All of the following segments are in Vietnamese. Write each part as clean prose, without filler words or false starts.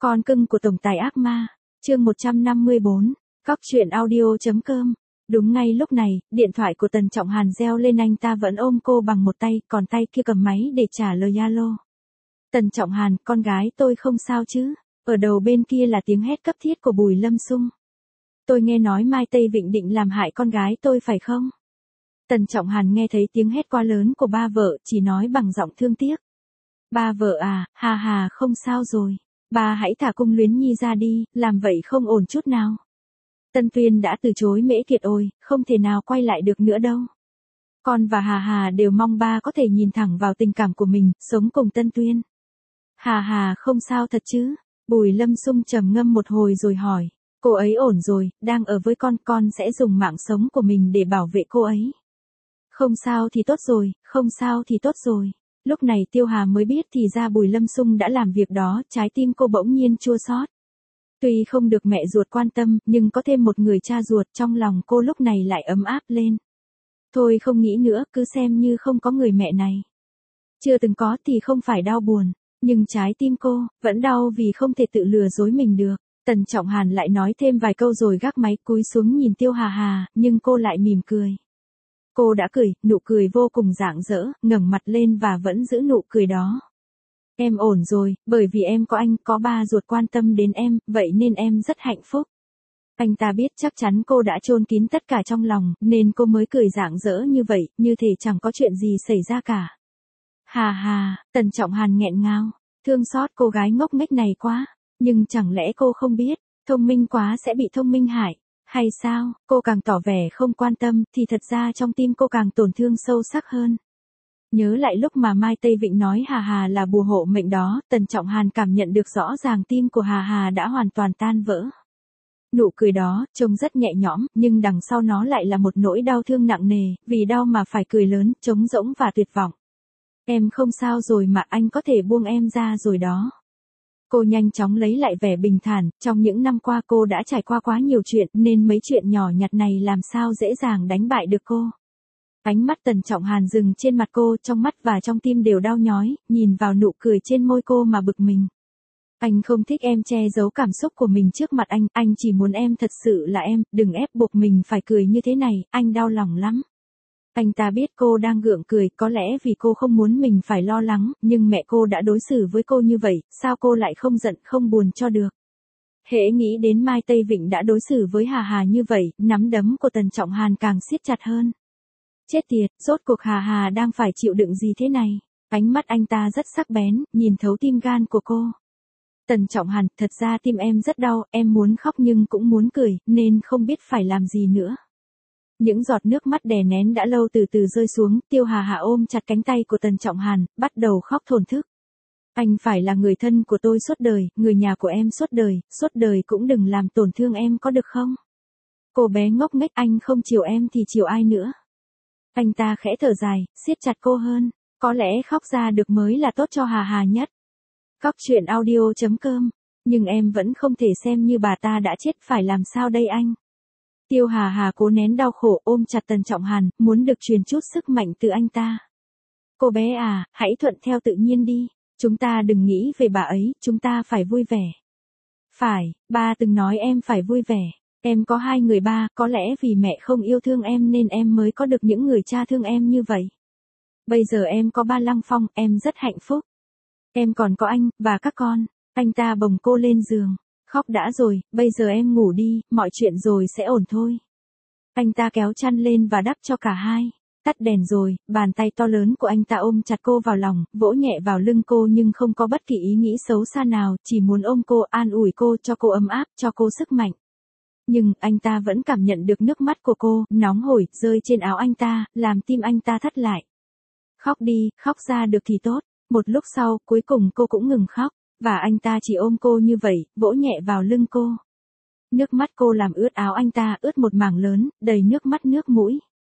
Con cưng của tổng tài ác ma, chương 154, Cóc truyện audio.com. Đúng ngay lúc này, điện thoại của Tần Trọng Hàn reo lên, anh ta vẫn ôm cô bằng một tay, còn tay kia cầm máy để trả lời alo. Tần Trọng Hàn, con gái tôi không sao chứ? Ở đầu bên kia là tiếng hét cấp thiết của Bùi Lâm Sung. Tôi nghe nói Mai Tây Vịnh định làm hại con gái tôi phải không? Tần Trọng Hàn nghe thấy tiếng hét quá lớn của ba vợ, chỉ nói bằng giọng thương tiếc. Ba vợ à, hà không sao rồi. Ba hãy thả Cung Luyến Nhi ra đi, làm vậy không ổn chút nào. Tân Tuyên đã từ chối Mễ Kiệt ôi, không thể nào quay lại được nữa đâu. Con và Hà đều mong ba có thể nhìn thẳng vào tình cảm của mình, sống cùng Tân Tuyên. Hà không sao thật chứ? Bùi Lâm Sung trầm ngâm một hồi rồi hỏi. Cô ấy ổn rồi, đang ở với con sẽ dùng mạng sống của mình để bảo vệ cô ấy. Không sao thì tốt rồi, không sao thì tốt rồi. Lúc này Tiêu Hà mới biết thì ra Bùi Lâm Sung đã làm việc đó, trái tim cô bỗng nhiên chua xót. Tuy không được mẹ ruột quan tâm, nhưng có thêm một người cha ruột, trong lòng cô lúc này lại ấm áp lên. Thôi không nghĩ nữa, cứ xem như không có người mẹ này. Chưa từng có thì không phải đau buồn, nhưng trái tim cô vẫn đau vì không thể tự lừa dối mình được. Tần Trọng Hàn lại nói thêm vài câu rồi gác máy, cúi xuống nhìn Tiêu Hà, nhưng cô lại mỉm cười. Cô đã cười, nụ cười vô cùng rạng rỡ, ngẩng mặt lên và vẫn giữ nụ cười đó. Em ổn rồi, bởi vì em có anh, có ba ruột quan tâm đến em, vậy nên em rất hạnh phúc. Anh ta biết chắc chắn cô đã chôn kín tất cả trong lòng, nên cô mới cười rạng rỡ như vậy, như thể chẳng có chuyện gì xảy ra cả. Tần Trọng Hàn nghẹn ngào, thương xót cô gái ngốc nghếch này quá, nhưng chẳng lẽ cô không biết, thông minh quá sẽ bị thông minh hại. Hay sao, cô càng tỏ vẻ không quan tâm, thì thật ra trong tim cô càng tổn thương sâu sắc hơn. Nhớ lại lúc mà Mai Tây Vịnh nói Hà là bùa hộ mệnh đó, Tần Trọng Hàn cảm nhận được rõ ràng tim của Hà đã hoàn toàn tan vỡ. Nụ cười đó, trông rất nhẹ nhõm, nhưng đằng sau nó lại là một nỗi đau thương nặng nề, vì đau mà phải cười lớn, trống rỗng và tuyệt vọng. Em không sao rồi mà, anh có thể buông em ra rồi đó. Cô nhanh chóng lấy lại vẻ bình thản, trong những năm qua cô đã trải qua quá nhiều chuyện nên mấy chuyện nhỏ nhặt này làm sao dễ dàng đánh bại được cô. Ánh mắt Tần Trọng Hàn dừng trên mặt cô, trong mắt và trong tim đều đau nhói, nhìn vào nụ cười trên môi cô mà bực mình. Anh không thích em che giấu cảm xúc của mình trước mặt anh chỉ muốn em thật sự là em, đừng ép buộc mình phải cười như thế này, anh đau lòng lắm. Anh ta biết cô đang gượng cười, có lẽ vì cô không muốn mình phải lo lắng, nhưng mẹ cô đã đối xử với cô như vậy, sao cô lại không giận không buồn cho được. Hễ nghĩ đến Mai Tây Vịnh đã đối xử với Hà như vậy, nắm đấm của Tần Trọng Hàn càng siết chặt hơn. Chết tiệt, rốt cuộc Hà đang phải chịu đựng gì thế này? Ánh mắt anh ta rất sắc bén, nhìn thấu tim gan của cô. Tần Trọng Hàn, thật ra tim em rất đau, em muốn khóc nhưng cũng muốn cười, nên không biết phải làm gì nữa. Những giọt nước mắt đè nén đã lâu từ từ rơi xuống, Tiêu Hà ôm chặt cánh tay của Tần Trọng Hàn, bắt đầu khóc thổn thức. Anh phải là người thân của tôi suốt đời, người nhà của em suốt đời cũng đừng làm tổn thương em có được không? Cô bé ngốc nghếch, anh không chiều em thì chiều ai nữa? Anh ta khẽ thở dài, siết chặt cô hơn, có lẽ khóc ra được mới là tốt cho Hà nhất. Cóc truyện audio.com, nhưng em vẫn không thể xem như bà ta đã chết, phải làm sao đây anh? Tiêu Hà cố nén đau khổ, ôm chặt Tần Trọng Hàn, muốn được truyền chút sức mạnh từ anh ta. Cô bé à, hãy thuận theo tự nhiên đi, chúng ta đừng nghĩ về bà ấy, chúng ta phải vui vẻ. Phải, ba từng nói em phải vui vẻ. Em có hai người ba, có lẽ vì mẹ không yêu thương em nên em mới có được những người cha thương em như vậy. Bây giờ em có ba Lăng Phong, em rất hạnh phúc. Em còn có anh, và các con. Anh ta bồng cô lên giường. Khóc đã rồi, bây giờ em ngủ đi, mọi chuyện rồi sẽ ổn thôi. Anh ta kéo chăn lên và đắp cho cả hai. Tắt đèn rồi, bàn tay to lớn của anh ta ôm chặt cô vào lòng, vỗ nhẹ vào lưng cô nhưng không có bất kỳ ý nghĩ xấu xa nào, chỉ muốn ôm cô, an ủi cô, cho cô ấm áp, cho cô sức mạnh. Nhưng anh ta vẫn cảm nhận được nước mắt của cô, nóng hổi, rơi trên áo anh ta, làm tim anh ta thắt lại. Khóc đi, khóc ra được thì tốt. Một lúc sau, cuối cùng cô cũng ngừng khóc, và anh ta chỉ ôm cô như vậy, vỗ nhẹ vào lưng cô. Nước mắt cô làm ướt áo anh ta, ướt một mảng lớn, đầy nước mắt nước mũi.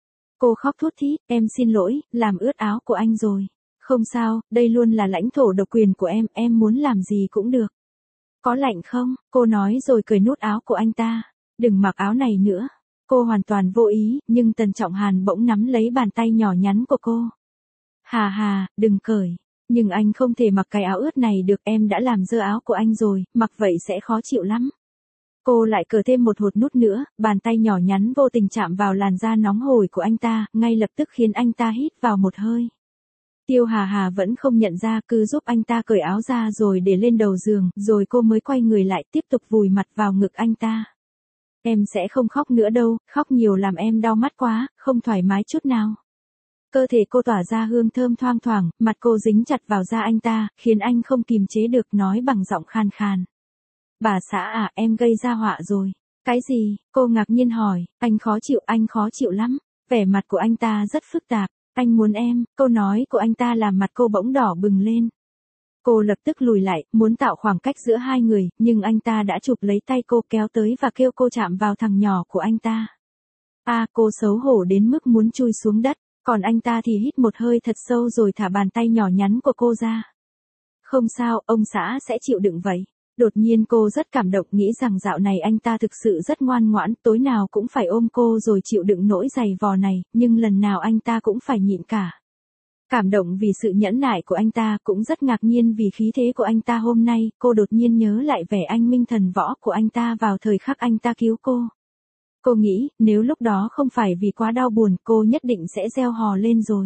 Cô khóc thút thít, em xin lỗi, làm ướt áo của anh rồi. Không sao, đây luôn là lãnh thổ độc quyền của em muốn làm gì cũng được. Có lạnh không? Cô nói rồi cởi nút áo của anh ta. Đừng mặc áo này nữa. Cô hoàn toàn vô ý, nhưng Tần Trọng Hàn bỗng nắm lấy bàn tay nhỏ nhắn của cô. Hà, đừng cởi. Nhưng anh không thể mặc cái áo ướt này được, em đã làm dơ áo của anh rồi, mặc vậy sẽ khó chịu lắm. Cô lại cởi thêm một hột nút nữa, bàn tay nhỏ nhắn vô tình chạm vào làn da nóng hổi của anh ta, ngay lập tức khiến anh ta hít vào một hơi. Tiêu Hà Hà vẫn không nhận ra, cứ giúp anh ta cởi áo ra rồi để lên đầu giường, rồi cô mới quay người lại tiếp tục vùi mặt vào ngực anh ta. Em sẽ không khóc nữa đâu, khóc nhiều làm em đau mắt quá, không thoải mái chút nào. Cơ thể cô tỏa ra hương thơm thoang thoảng, mặt cô dính chặt vào da anh ta, khiến anh không kìm chế được nói bằng giọng khan khan. Bà xã à, em gây ra họa rồi. Cái gì? Cô ngạc nhiên hỏi, anh khó chịu lắm. Vẻ mặt của anh ta rất phức tạp, anh muốn em, câu nói của anh ta làm mặt cô bỗng đỏ bừng lên. Cô lập tức lùi lại, muốn tạo khoảng cách giữa hai người, nhưng anh ta đã chụp lấy tay cô kéo tới và kêu cô chạm vào thằng nhỏ của anh ta. Cô xấu hổ đến mức muốn chui xuống đất, còn anh ta thì hít một hơi thật sâu rồi thả bàn tay nhỏ nhắn của cô ra. Không sao, ông xã sẽ chịu đựng vậy. Đột nhiên cô rất cảm động, nghĩ rằng dạo này anh ta thực sự rất ngoan ngoãn, tối nào cũng phải ôm cô rồi chịu đựng nỗi giày vò này, nhưng lần nào anh ta cũng phải nhịn cả. Cảm động vì sự nhẫn nại của anh ta, cũng rất ngạc nhiên vì khí thế của anh ta hôm nay, cô đột nhiên nhớ lại vẻ anh minh thần võ của anh ta vào thời khắc anh ta cứu cô. Cô nghĩ, nếu lúc đó không phải vì quá đau buồn, cô nhất định sẽ reo hò lên rồi.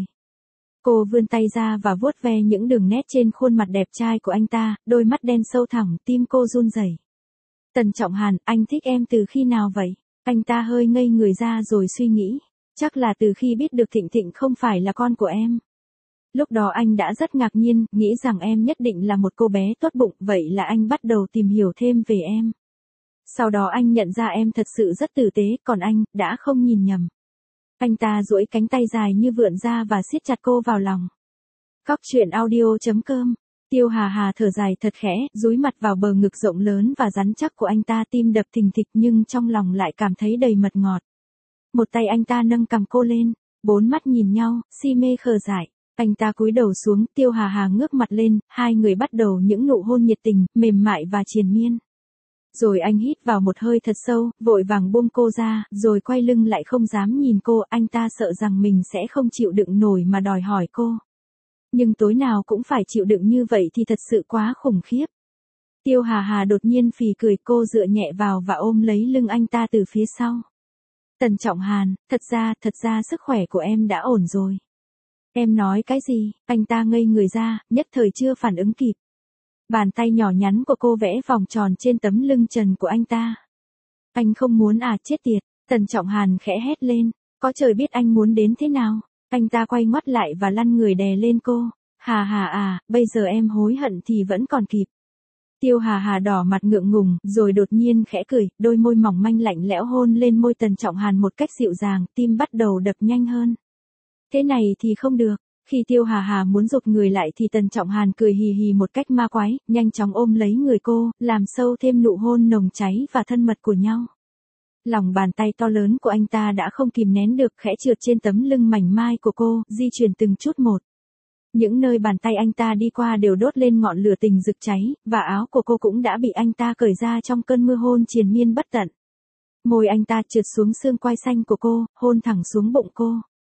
Cô vươn tay ra và vuốt ve những đường nét trên khuôn mặt đẹp trai của anh ta, đôi mắt đen sâu thẳm, tim cô run rẩy. Tần Trọng Hàn, anh thích em từ khi nào vậy? Anh ta hơi ngây người ra rồi suy nghĩ. Chắc là từ khi biết được Thịnh Thịnh không phải là con của em. Lúc đó anh đã rất ngạc nhiên, nghĩ rằng em nhất định là một cô bé tốt bụng, vậy là anh bắt đầu tìm hiểu thêm về em. Sau đó anh nhận ra em thật sự rất tử tế, còn anh, đã không nhìn nhầm. Anh ta duỗi cánh tay dài như vượn ra và siết chặt cô vào lòng. Cóc truyện audio.com. Tiêu Hà Hà thở dài thật khẽ, dúi mặt vào bờ ngực rộng lớn và rắn chắc của anh ta, tim đập thình thịch nhưng trong lòng lại cảm thấy đầy mật ngọt. Một tay anh ta nâng cằm cô lên, bốn mắt nhìn nhau, si mê khờ dại. Anh ta cúi đầu xuống, Tiêu Hà Hà ngước mặt lên, hai người bắt đầu những nụ hôn nhiệt tình, mềm mại và triền miên. Rồi anh hít vào một hơi thật sâu, vội vàng buông cô ra, rồi quay lưng lại không dám nhìn cô, anh ta sợ rằng mình sẽ không chịu đựng nổi mà đòi hỏi cô. Nhưng tối nào cũng phải chịu đựng như vậy thì thật sự quá khủng khiếp. Tiêu Hà Hà đột nhiên phì cười, cô dựa nhẹ vào và ôm lấy lưng anh ta từ phía sau. Tần Trọng Hàn, thật ra sức khỏe của em đã ổn rồi. Em nói cái gì? Anh ta ngây người ra, nhất thời chưa phản ứng kịp. Bàn tay nhỏ nhắn của cô vẽ vòng tròn trên tấm lưng trần của anh ta. Anh không muốn chết tiệt. Tần Trọng Hàn khẽ hét lên. Có trời biết anh muốn đến thế nào. Anh ta quay ngoắt lại và lăn người đè lên cô. Hà Hà bây giờ em hối hận thì vẫn còn kịp. Tiêu Hà Hà đỏ mặt ngượng ngùng, rồi đột nhiên khẽ cười, đôi môi mỏng manh lạnh lẽo hôn lên môi Tần Trọng Hàn một cách dịu dàng, tim bắt đầu đập nhanh hơn. Thế này thì không được. Khi Tiêu Hà Hà muốn giục người lại thì Tần Trọng Hàn cười hì hì một cách ma quái, nhanh chóng ôm lấy người cô, làm sâu thêm nụ hôn nồng cháy và thân mật của nhau. Lòng bàn tay to lớn của anh ta đã không kìm nén được, khẽ trượt trên tấm lưng mảnh mai của cô, di chuyển từng chút một. Những nơi bàn tay anh ta đi qua đều đốt lên ngọn lửa tình rực cháy, và áo của cô cũng đã bị anh ta cởi ra trong cơn mưa hôn triền miên bất tận. Môi anh ta trượt xuống xương quai xanh của cô, hôn thẳng xuống bụng cô.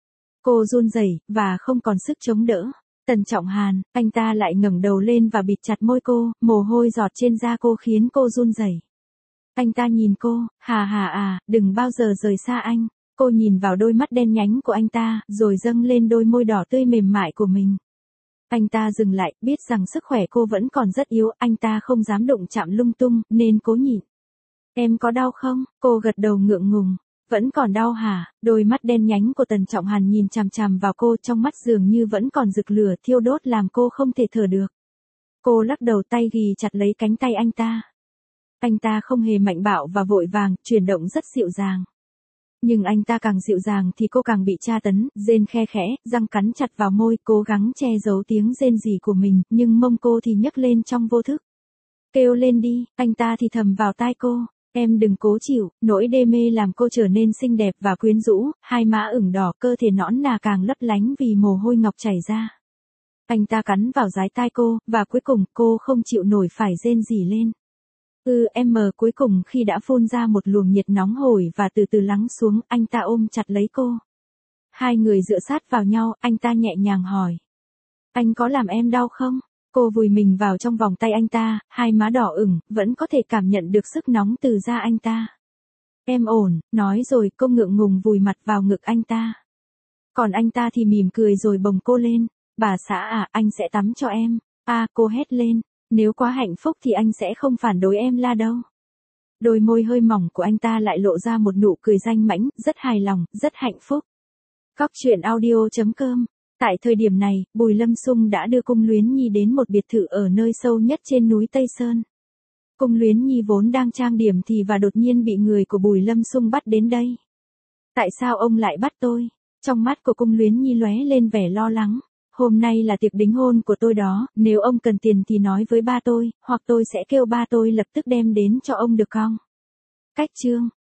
Cô run rẩy và không còn sức chống đỡ. Tần Trọng Hàn, anh ta lại ngẩng đầu lên và bịt chặt môi cô, mồ hôi giọt trên da cô khiến cô run rẩy. Anh ta nhìn cô, Hà Hà đừng bao giờ rời xa anh. Cô nhìn vào đôi mắt đen nhánh của anh ta, rồi dâng lên đôi môi đỏ tươi mềm mại của mình. Anh ta dừng lại, biết rằng sức khỏe cô vẫn còn rất yếu, anh ta không dám đụng chạm lung tung, nên cố nhịn. Em có đau không? Cô gật đầu ngượng ngùng. Vẫn còn đau hả? Đôi mắt đen nhánh của Tần Trọng Hàn nhìn chằm chằm vào cô, trong mắt dường như vẫn còn rực lửa thiêu đốt làm cô không thể thở được. Cô lắc đầu, tay ghì chặt lấy cánh tay anh ta. Anh ta không hề mạnh bạo và vội vàng, chuyển động rất dịu dàng. Nhưng anh ta càng dịu dàng thì cô càng bị tra tấn, rên khe khẽ, răng cắn chặt vào môi, cố gắng che giấu tiếng rên rỉ của mình, nhưng mông cô thì nhấc lên trong vô thức. Kêu lên đi, anh ta thì thầm vào tai cô. Em đừng cố chịu, nỗi đê mê làm cô trở nên xinh đẹp và quyến rũ, hai má ửng đỏ, cơ thể nõn nà càng lấp lánh vì mồ hôi ngọc chảy ra. Anh ta cắn vào dái tai cô, và cuối cùng cô không chịu nổi phải rên rỉ lên. Cuối cùng khi đã phun ra một luồng nhiệt nóng hổi và từ từ lắng xuống, anh ta ôm chặt lấy cô. Hai người dựa sát vào nhau, anh ta nhẹ nhàng hỏi. Anh có làm em đau không? Cô vùi mình vào trong vòng tay anh ta, hai má đỏ ửng, vẫn có thể cảm nhận được sức nóng từ da anh ta. Em ổn, nói rồi cô ngượng ngùng vùi mặt vào ngực anh ta. Còn anh ta thì mỉm cười rồi bồng cô lên. Bà xã à, anh sẽ tắm cho em. Cô hét lên. Nếu quá hạnh phúc thì anh sẽ không phản đối em La đâu. Đôi môi hơi mỏng của anh ta lại lộ ra một nụ cười danh mãnh, rất hài lòng, rất hạnh phúc. Cóc truyện audio.com. Tại thời điểm này, Bùi Lâm Sung đã đưa Cung Luyến Nhi đến một biệt thự ở nơi sâu nhất trên núi Tây Sơn. Cung Luyến Nhi vốn đang trang điểm thì và đột nhiên bị người của Bùi Lâm Sung bắt đến đây. Tại sao ông lại bắt tôi? Trong mắt của Cung Luyến Nhi lóe lên vẻ lo lắng. Hôm nay là tiệc đính hôn của tôi đó, nếu ông cần tiền thì nói với ba tôi, hoặc tôi sẽ kêu ba tôi lập tức đem đến cho ông được không? Cách chương